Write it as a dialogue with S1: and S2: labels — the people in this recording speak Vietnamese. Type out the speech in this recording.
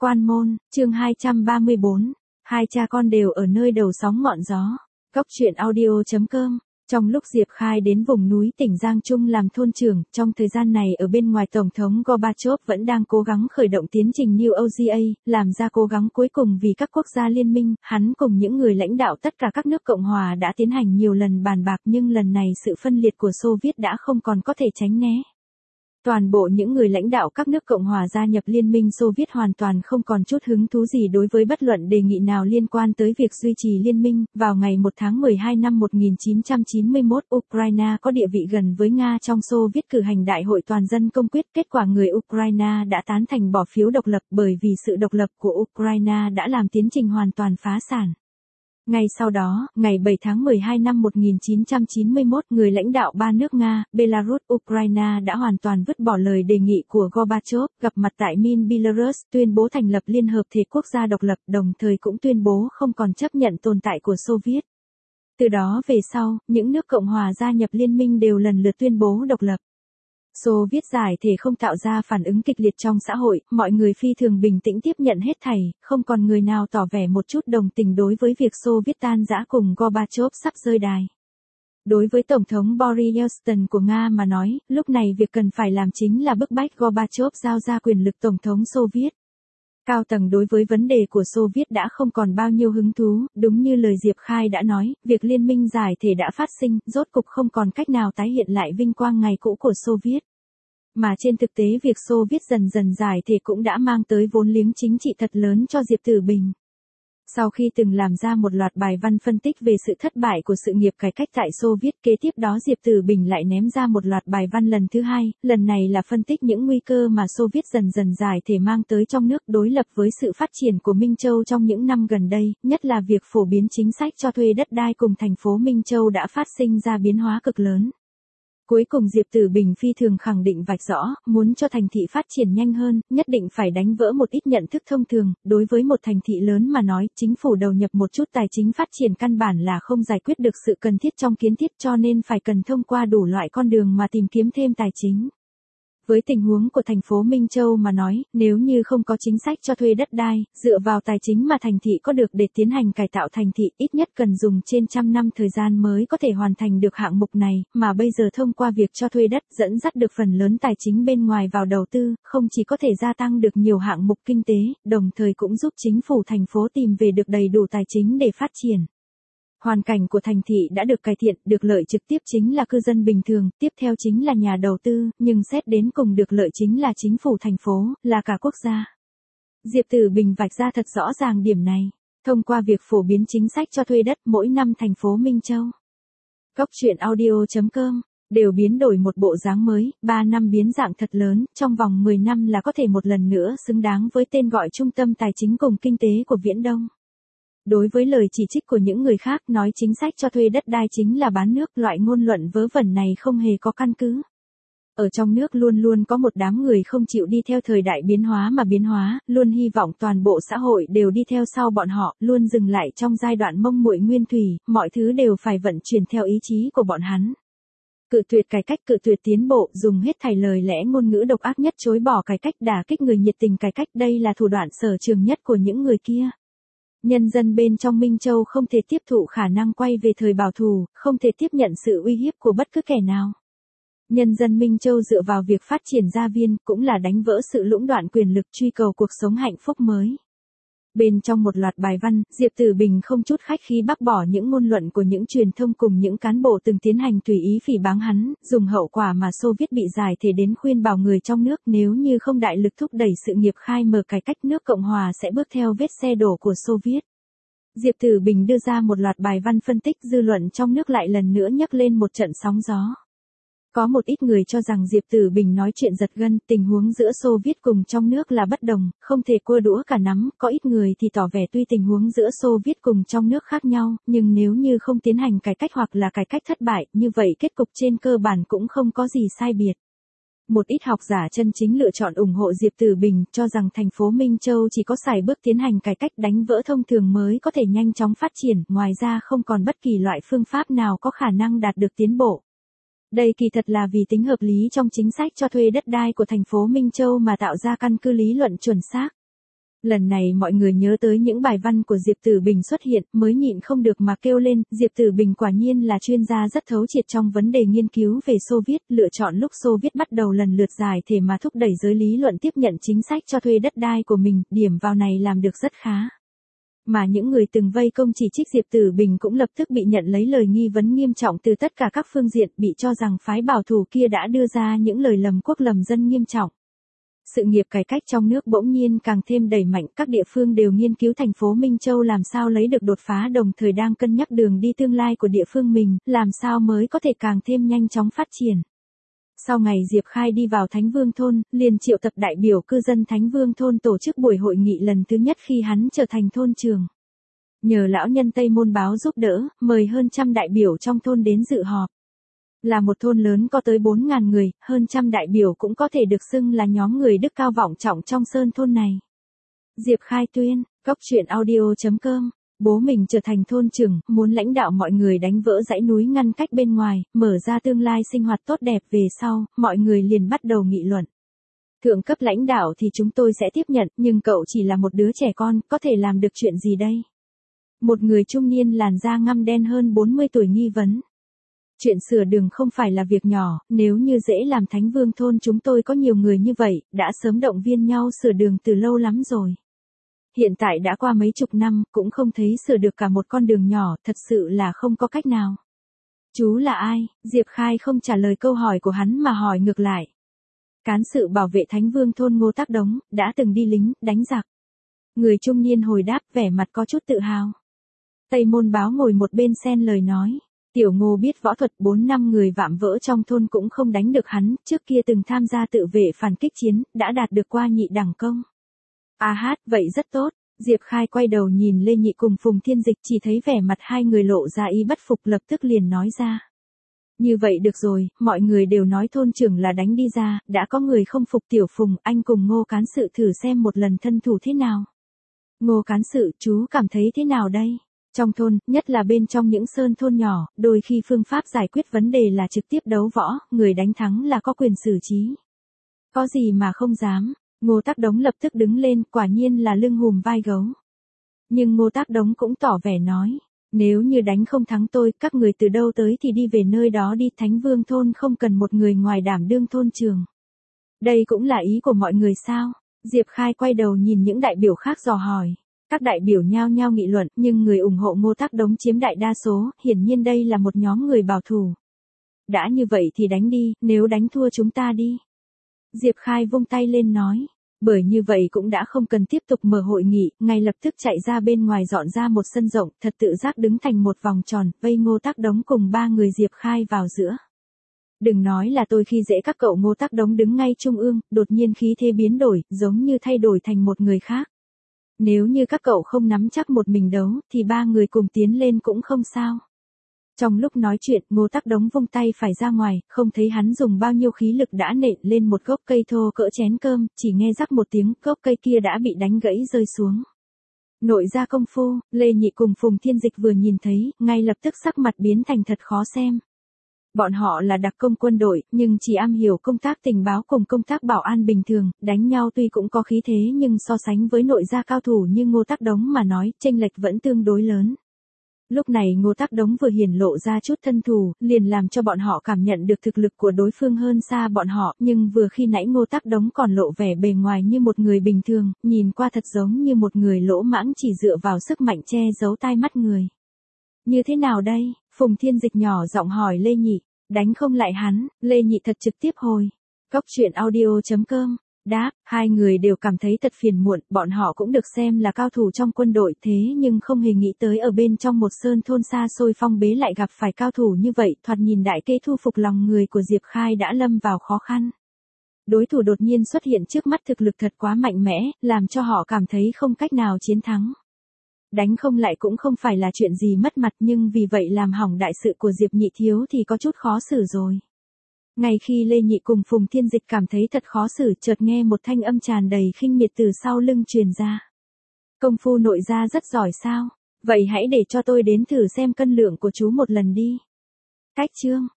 S1: Quan Môn, chương 234. Hai cha con đều ở nơi đầu sóng ngọn gió. Góc truyện audio.com. Trong lúc Diệp Khai đến vùng núi tỉnh Giang Trung làm thôn trưởng, trong thời gian này ở bên ngoài Tổng thống Gorbachev vẫn đang cố gắng khởi động tiến trình New OGA, làm ra cố gắng cuối cùng vì các quốc gia liên minh. Hắn cùng những người lãnh đạo tất cả các nước Cộng hòa đã tiến hành nhiều lần bàn bạc, nhưng lần này sự phân liệt của Xô Viết đã không còn có thể tránh né. Toàn bộ những người lãnh đạo các nước Cộng hòa gia nhập Liên minh Xô Viết hoàn toàn không còn chút hứng thú gì đối với bất luận đề nghị nào liên quan tới việc duy trì liên minh. Vào ngày 1 tháng 12 năm 1991, Ukraine có địa vị gần với Nga trong Xô Viết cử hành đại hội toàn dân công quyết. Kết quả người Ukraine đã tán thành bỏ phiếu độc lập, bởi vì sự độc lập của Ukraine đã làm tiến trình hoàn toàn phá sản. Ngay sau đó, ngày 7 tháng 12 năm 1991, người lãnh đạo ba nước Nga, Belarus, Ukraine đã hoàn toàn vứt bỏ lời đề nghị của Gorbachev, gặp mặt tại Minsk, Belarus, tuyên bố thành lập Liên hợp thể quốc gia độc lập, đồng thời cũng tuyên bố không còn chấp nhận tồn tại của Xô Viết. Từ đó về sau, những nước Cộng hòa gia nhập liên minh đều lần lượt tuyên bố độc lập. Xô Viết giải thể không tạo ra phản ứng kịch liệt trong xã hội, mọi người phi thường bình tĩnh tiếp nhận hết thảy, không còn người nào tỏ vẻ một chút đồng tình đối với việc Xô Viết tan rã cùng Gorbachev sắp rơi đài. Đối với Tổng thống Boris Yeltsin của Nga mà nói, lúc này việc cần phải làm chính là bức bách Gorbachev giao ra quyền lực Tổng thống Xô Viết. Cao tầng đối với vấn đề của Xô Viết đã không còn bao nhiêu hứng thú, đúng như lời Diệp Khai đã nói, việc liên minh giải thể đã phát sinh, rốt cục không còn cách nào tái hiện lại vinh quang ngày cũ của Xô Viết. Mà trên thực tế việc Xô Viết dần dần giải thể cũng đã mang tới vốn liếng chính trị thật lớn cho Diệp Tử Bình. Sau khi từng làm ra một loạt bài văn phân tích về sự thất bại của sự nghiệp cải cách tại Xô Viết, kế tiếp đó Diệp Tử Bình lại ném ra một loạt bài văn lần thứ hai, lần này là phân tích những nguy cơ mà Xô Viết dần dần giải thể mang tới trong nước đối lập với sự phát triển của Minh Châu trong những năm gần đây, nhất là việc phổ biến chính sách cho thuê đất đai cùng thành phố Minh Châu đã phát sinh ra biến hóa cực lớn. Cuối cùng Diệp Tử Bình phi thường khẳng định vạch rõ, muốn cho thành thị phát triển nhanh hơn, nhất định phải đánh vỡ một ít nhận thức thông thường, đối với một thành thị lớn mà nói, chính phủ đầu nhập một chút tài chính phát triển căn bản là không giải quyết được sự cần thiết trong kiến thiết, cho nên phải cần thông qua đủ loại con đường mà tìm kiếm thêm tài chính. Với tình huống của thành phố Minh Châu mà nói, nếu như không có chính sách cho thuê đất đai, dựa vào tài chính mà thành thị có được để tiến hành cải tạo thành thị, ít nhất cần dùng trên trăm năm thời gian mới có thể hoàn thành được hạng mục này, mà bây giờ thông qua việc cho thuê đất dẫn dắt được phần lớn tài chính bên ngoài vào đầu tư, không chỉ có thể gia tăng được nhiều hạng mục kinh tế, đồng thời cũng giúp chính phủ thành phố tìm về được đầy đủ tài chính để phát triển. Hoàn cảnh của thành thị đã được cải thiện, được lợi trực tiếp chính là cư dân bình thường, tiếp theo chính là nhà đầu tư, nhưng xét đến cùng được lợi chính là chính phủ thành phố, là cả quốc gia. Diệp Tử Bình vạch ra thật rõ ràng điểm này, thông qua việc phổ biến chính sách cho thuê đất mỗi năm thành phố Minh Châu. Góc truyện audio.com đều biến đổi một bộ dáng mới, 3 năm biến dạng thật lớn, trong vòng 10 năm là có thể một lần nữa xứng đáng với tên gọi trung tâm tài chính cùng kinh tế của Viễn Đông. Đối với lời chỉ trích của những người khác nói chính sách cho thuê đất đai chính là bán nước, loại ngôn luận vớ vẩn này không hề có căn cứ. Ở trong nước luôn luôn có một đám người không chịu đi theo thời đại biến hóa mà biến hóa, luôn hy vọng toàn bộ xã hội đều đi theo sau bọn họ, luôn dừng lại trong giai đoạn mông muội nguyên thủy, mọi thứ đều phải vận chuyển theo ý chí của bọn hắn. Cự tuyệt cải cách, cự tuyệt tiến bộ, dùng hết thảy lời lẽ ngôn ngữ độc ác nhất chối bỏ cải cách, đả kích người nhiệt tình cải cách, đây là thủ đoạn sở trường nhất của những người kia. Nhân dân bên trong Minh Châu không thể tiếp thụ khả năng quay về thời bảo thủ, không thể tiếp nhận sự uy hiếp của bất cứ kẻ nào. Nhân dân Minh Châu dựa vào việc phát triển gia viên, cũng là đánh vỡ sự lũng đoạn quyền lực, truy cầu cuộc sống hạnh phúc mới. Bên trong một loạt bài văn, Diệp Tử Bình không chút khách khí bác bỏ những ngôn luận của những truyền thông cùng những cán bộ từng tiến hành tùy ý phỉ báng hắn, dùng hậu quả mà Xô Viết bị giải thể đến khuyên bảo người trong nước nếu như không đại lực thúc đẩy sự nghiệp khai mở cải cách, nước Cộng hòa sẽ bước theo vết xe đổ của Xô Viết. Diệp Tử Bình đưa ra một loạt bài văn phân tích, dư luận trong nước lại lần nữa nhấc lên một trận sóng gió. Có một ít người cho rằng Diệp Tử Bình nói chuyện giật gân, tình huống giữa Xô Viết cùng trong nước là bất đồng, không thể cua đũa cả nắm, có ít người thì tỏ vẻ tuy tình huống giữa Xô Viết cùng trong nước khác nhau, nhưng nếu như không tiến hành cải cách hoặc là cải cách thất bại, như vậy kết cục trên cơ bản cũng không có gì sai biệt. Một ít học giả chân chính lựa chọn ủng hộ Diệp Tử Bình, cho rằng thành phố Minh Châu chỉ có xài bước tiến hành cải cách đánh vỡ thông thường mới có thể nhanh chóng phát triển, ngoài ra không còn bất kỳ loại phương pháp nào có khả năng đạt được tiến bộ. Đây kỳ thật là vì tính hợp lý trong chính sách cho thuê đất đai của thành phố Minh Châu mà tạo ra căn cứ lý luận chuẩn xác. Lần này mọi người nhớ tới những bài văn của Diệp Tử Bình xuất hiện, mới nhịn không được mà kêu lên, Diệp Tử Bình quả nhiên là chuyên gia rất thấu triệt trong vấn đề nghiên cứu về Xô Viết, lựa chọn lúc Xô Viết bắt đầu lần lượt giải thể mà thúc đẩy giới lý luận tiếp nhận chính sách cho thuê đất đai của mình, điểm vào này làm được rất khá. Mà những người từng vây công chỉ trích Diệp Tử Bình cũng lập tức bị nhận lấy lời nghi vấn nghiêm trọng từ tất cả các phương diện, bị cho rằng phái bảo thủ kia đã đưa ra những lời lầm quốc lầm dân nghiêm trọng. Sự nghiệp cải cách trong nước bỗng nhiên càng thêm đẩy mạnh, các địa phương đều nghiên cứu thành phố Minh Châu làm sao lấy được đột phá, đồng thời đang cân nhắc đường đi tương lai của địa phương mình, làm sao mới có thể càng thêm nhanh chóng phát triển. Sau ngày Diệp Khai đi vào Thánh Vương Thôn, liền triệu tập đại biểu cư dân Thánh Vương Thôn tổ chức buổi hội nghị lần thứ nhất khi hắn trở thành thôn trưởng. Nhờ lão nhân Tây Môn Báo giúp đỡ, mời hơn trăm đại biểu trong thôn đến dự họp. Là một thôn lớn có tới 4.000 người, hơn trăm đại biểu cũng có thể được xưng là nhóm người đức cao vọng trọng trong sơn thôn này. Diệp Khai tuyên, Coctruyện.audio.com, bố mình trở thành thôn trưởng, muốn lãnh đạo mọi người đánh vỡ dãy núi ngăn cách bên ngoài, mở ra tương lai sinh hoạt tốt đẹp về sau, mọi người liền bắt đầu nghị luận. Thượng cấp lãnh đạo thì chúng tôi sẽ tiếp nhận, nhưng cậu chỉ là một đứa trẻ con, có thể làm được chuyện gì đây? Một người trung niên làn da ngăm đen hơn 40 tuổi nghi vấn. Chuyện sửa đường không phải là việc nhỏ, nếu như dễ làm Thánh Vương Thôn chúng tôi có nhiều người như vậy, đã sớm động viên nhau sửa đường từ lâu lắm rồi. Hiện tại đã qua mấy chục năm, cũng không thấy sửa được cả một con đường nhỏ, thật sự là không có cách nào. Chú là ai? Diệp Khai không trả lời câu hỏi của hắn mà hỏi ngược lại. Cán sự bảo vệ Thánh Vương Thôn Ngô Tác Đống, đã từng đi lính, đánh giặc. Người trung niên hồi đáp vẻ mặt có chút tự hào. Tây Môn Báo ngồi một bên xen lời nói. Tiểu Ngô biết võ thuật, 4 năm người vạm vỡ trong thôn cũng không đánh được hắn, trước kia từng tham gia tự vệ phản kích chiến, đã đạt được qua nhị đẳng công. À hát, vậy rất tốt. Diệp Khai quay đầu nhìn Lê Nhị cùng Phùng Thiên Dịch, chỉ thấy vẻ mặt hai người lộ ra ý bất phục, lập tức liền nói ra. Như vậy được rồi, mọi người đều nói thôn trưởng là đánh đi ra, đã có người không phục Tiểu Phùng, anh cùng Ngô cán sự thử xem một lần thân thủ thế nào. Ngô cán sự, chú cảm thấy thế nào đây? Trong thôn, nhất là bên trong những sơn thôn nhỏ, đôi khi phương pháp giải quyết vấn đề là trực tiếp đấu võ, người đánh thắng là có quyền xử trí. Có gì mà không dám, Ngô Tác Đống lập tức đứng lên, quả nhiên là lưng hùm vai gấu. Nhưng Ngô Tác Đống cũng tỏ vẻ nói, nếu như đánh không thắng tôi, các người từ đâu tới thì đi về nơi đó đi, Thánh Vương Thôn không cần một người ngoài đảm đương thôn trưởng. Đây cũng là ý của mọi người sao? Diệp Khai quay đầu nhìn những đại biểu khác dò hỏi. Các đại biểu nhao nhao nghị luận, nhưng người ủng hộ Ngô Tác Đống chiếm đại đa số, hiển nhiên đây là một nhóm người bảo thủ. Đã như vậy thì đánh đi, nếu đánh thua chúng ta đi. Diệp Khai vung tay lên nói, bởi như vậy cũng đã không cần tiếp tục mở hội nghị, ngay lập tức chạy ra bên ngoài dọn ra một sân rộng, thật tự giác đứng thành một vòng tròn, vây Ngô Tác Đống cùng ba người Diệp Khai vào giữa. Đừng nói là tôi khi dễ các cậu, Ngô Tác Đống đứng ngay trung ương, đột nhiên khí thế biến đổi, giống như thay đổi thành một người khác. Nếu như các cậu không nắm chắc một mình đấu, thì ba người cùng tiến lên cũng không sao. Trong lúc nói chuyện, Ngô Tác Đống vung tay phải ra ngoài, không thấy hắn dùng bao nhiêu khí lực đã nện lên một gốc cây thô cỡ chén cơm, chỉ nghe rắc một tiếng, gốc cây kia đã bị đánh gãy rơi xuống. Nội gia công phu, Lê Nhị cùng Phùng Thiên Dịch vừa nhìn thấy, ngay lập tức sắc mặt biến thành thật khó xem. Bọn họ là đặc công quân đội, nhưng chỉ am hiểu công tác tình báo cùng công tác bảo an bình thường, đánh nhau tuy cũng có khí thế nhưng so sánh với nội gia cao thủ như Ngô Tác Đống mà nói, chênh lệch vẫn tương đối lớn. Lúc này Ngô Tác Đống vừa hiển lộ ra chút thân thủ, liền làm cho bọn họ cảm nhận được thực lực của đối phương hơn xa bọn họ, nhưng vừa khi nãy Ngô Tác Đống còn lộ vẻ bề ngoài như một người bình thường, nhìn qua thật giống như một người lỗ mãng chỉ dựa vào sức mạnh che giấu tai mắt người. Như thế nào đây? Phùng Thiên Dịch nhỏ giọng hỏi Lê Nhị. Đánh không lại hắn, Lê Nhị thật trực tiếp hồi. Coctruyện.audio.com, đáp, hai người đều cảm thấy thật phiền muộn, bọn họ cũng được xem là cao thủ trong quân đội thế nhưng không hề nghĩ tới ở bên trong một sơn thôn xa xôi phong bế lại gặp phải cao thủ như vậy, thoạt nhìn đại kê thu phục lòng người của Diệp Khai đã lâm vào khó khăn. Đối thủ đột nhiên xuất hiện trước mắt thực lực thật quá mạnh mẽ, làm cho họ cảm thấy không cách nào chiến thắng. Đánh không lại cũng không phải là chuyện gì mất mặt, nhưng vì vậy làm hỏng đại sự của Diệp Nhị thiếu thì có chút khó xử rồi. Ngay khi Lê Nhị cùng Phùng Thiên Dịch cảm thấy thật khó xử, chợt nghe một thanh âm tràn đầy khinh miệt từ sau lưng truyền ra. Công phu nội gia rất giỏi sao? Vậy hãy để cho tôi đến thử xem cân lượng của chú một lần đi. Cách chương